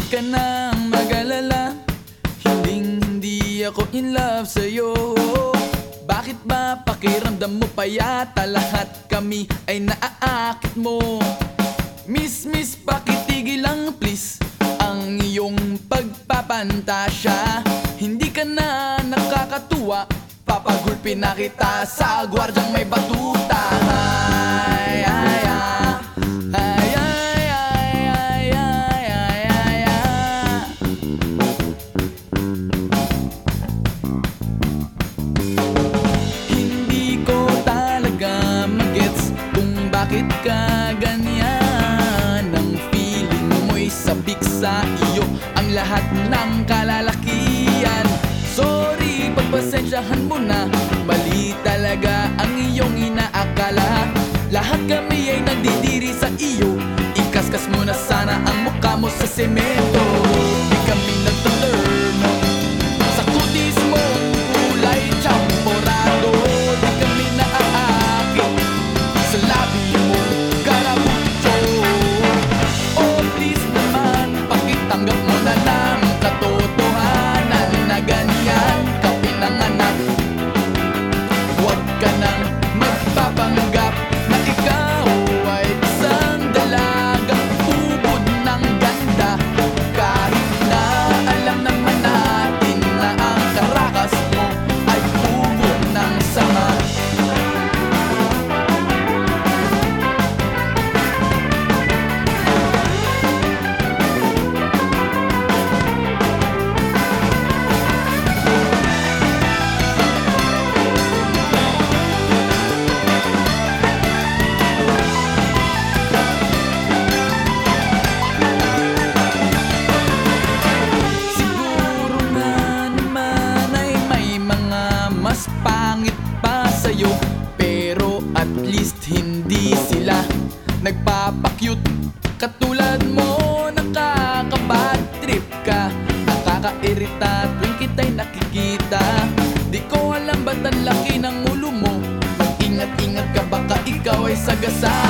ka nang mag-alala, hindi ako in love sa'yo. Bakit ba pakiramdam mo pa yata lahat kami ay naaakit mo? Miss, pakitigil lang please ang iyong pagpapantasya. Hindi ka na nakakatuwa, papagulpin na kita sa gwardyang may batuta. Ay, ay, ay, ay, ay, ay, ay, ay, ay, ay. Hindi ko talaga magets kung bakit ka ganyan. Ang feeling mo'y sabik sa iyo ang lahat ng kalalakian. Sorry, pagpasensyahan mo na, mali talaga ang iyong inaakala. Lahat kami ay nandidiri sa iyo, ikaskas mo na sana ang mukha mo sa semento. Di kami nagtaturno sa kutis mo, kulay champorado. Di kami naaakit sa labi mo, karabucho. Oh please naman, pakitanggap mo na lang katotohanan na ganyan ka pinanganak. Huwag ka nang magpapanggap na ikaw ay isang dalagang ubod ng ganda. Kahit na alam naman natin na ang karakas mo ay ubod ng sama. Siguro nga naman ay may mga mas pangit pa sa'yo, pero at least hindi sila nagpapakyut. Katulad mo, nakaka-bad trip ka, nakakairita tuwing kita'y nakikita. Di ko alam ba't ang laki ng ulo mo, mag-ingat-ingat ka baka ikaw ay sagasa.